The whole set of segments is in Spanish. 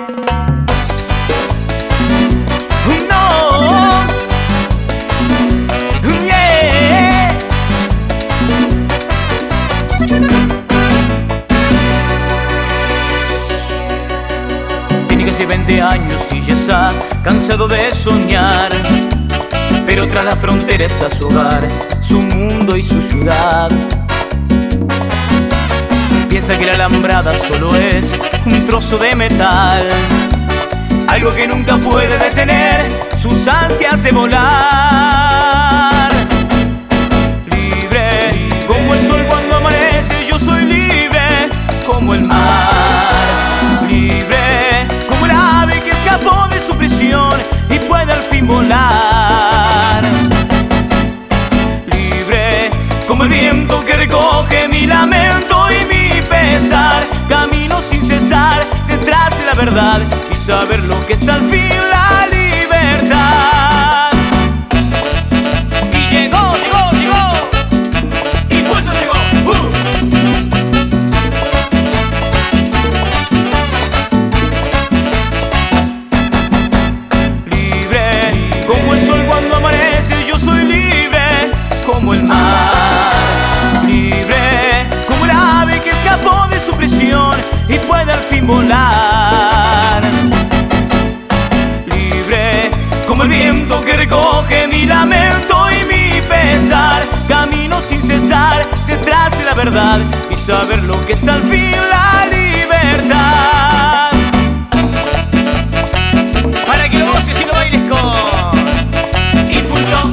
Tiene casi 20 años y ya está cansado de soñar, pero tras la frontera está su hogar, su mundo y su ciudad. Piensa que la alambrada solo es un trozo de metal, algo que nunca puede detener sus ansias de volar. Libre, como el sol cuando amanece, yo soy libre como el mar. Libre, como el ave que escapó de su prisión y puede al fin volar. Libre, como el viento que recoge mi lamento y mi pesar. Camino sin cesar detrás de la verdad y saber lo que es al fin la libertad. Y llegó, Impulso llegó. Libre, como el sol cuando amanece, yo soy libre como el mar. Libre, como el ave que escapó de su prisión y puede al fin volar. Libre, como el viento que recoge mi lamento y mi pesar. Camino sin cesar detrás de la verdad y saber lo que es al fin la libertad. Para que lo goces y lo bailes con Impulso.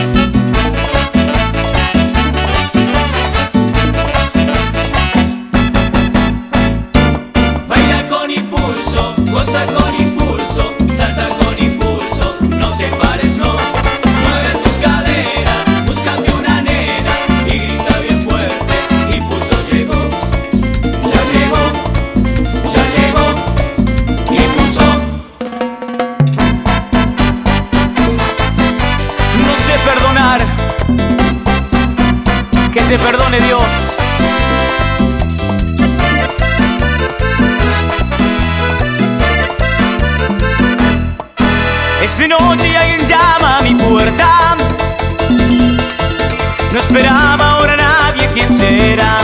Goza con impulso, salta con impulso, no te pares, no. Mueve tus caderas, búscate una nena y grita bien fuerte. Impulso llegó, ya llegó, ya llegó. Impulso. No sé perdonar, que te perdone Dios. Es de noche y alguien llama a mi puerta. No esperaba ahora a nadie, ¿quién será?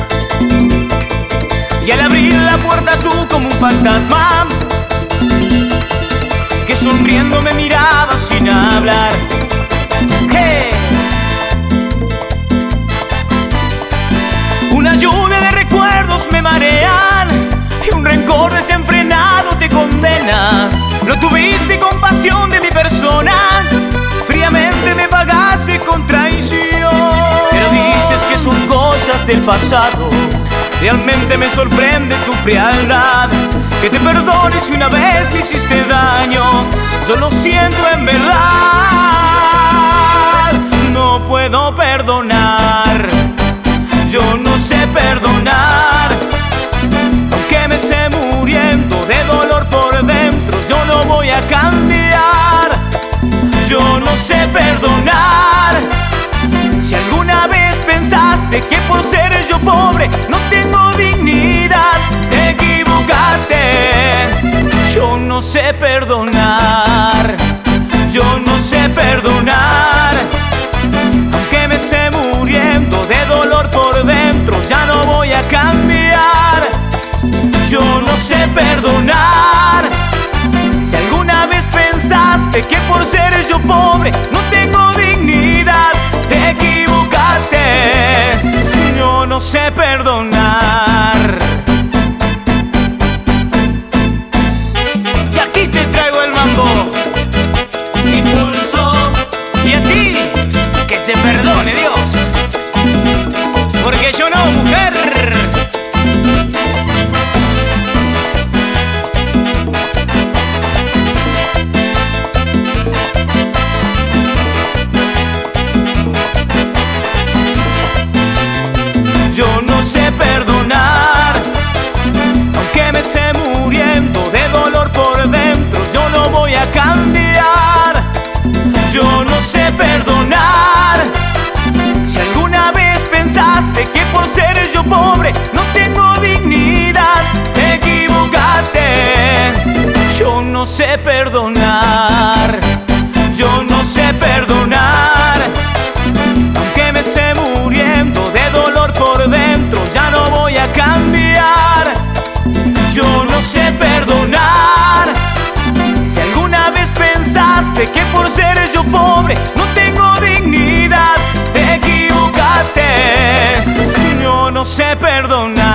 Y al abrir la puerta tú como un fantasma que sonriendo me miraba sin hablar. ¡Hey! Una lluvia de recuerdos me marean y un rencor desenfrenado te condena. No tuviste compasión de mi persona, fríamente me pagaste con traición. Pero dices que son cosas del pasado, realmente me sorprende tu frialdad. Que te perdones si una vez me hiciste daño, yo lo siento en verdad. No puedo perdonar, yo no sé perdonar. Aunque me esté muriendo de dolor por dentro, yo no voy a cambiar. Yo no sé perdonar. Si alguna vez pensaste que por ser yo pobre no tengo dignidad, te equivocaste. Yo no sé perdonar. Yo no sé perdonar. Aunque me esté muriendo de dolor por dentro, ya no voy a cambiar. Yo no sé perdonar. Si alguna vez pensaste que por ser yo pobre no tengo dignidad, te equivocaste. Yo no sé perdonar. Y aquí te traigo el mambo. Impulso. Y a ti, que te perdone Dios, porque yo no, mujer. Yo no sé perdonar, aunque me esté muriendo de dolor por dentro, yo no voy a cambiar. Yo no sé perdonar. Si alguna vez pensaste que por ser yo pobre no tengo dignidad, te equivocaste. sé perdonar. Yo no sé perdonar. Aunque me esté muriendo de dolor por dentro, ya no voy a cambiar. Yo no sé perdonar. Si alguna vez pensaste que por ser yo pobre no tengo dignidad, te equivocaste. Yo no sé perdonar.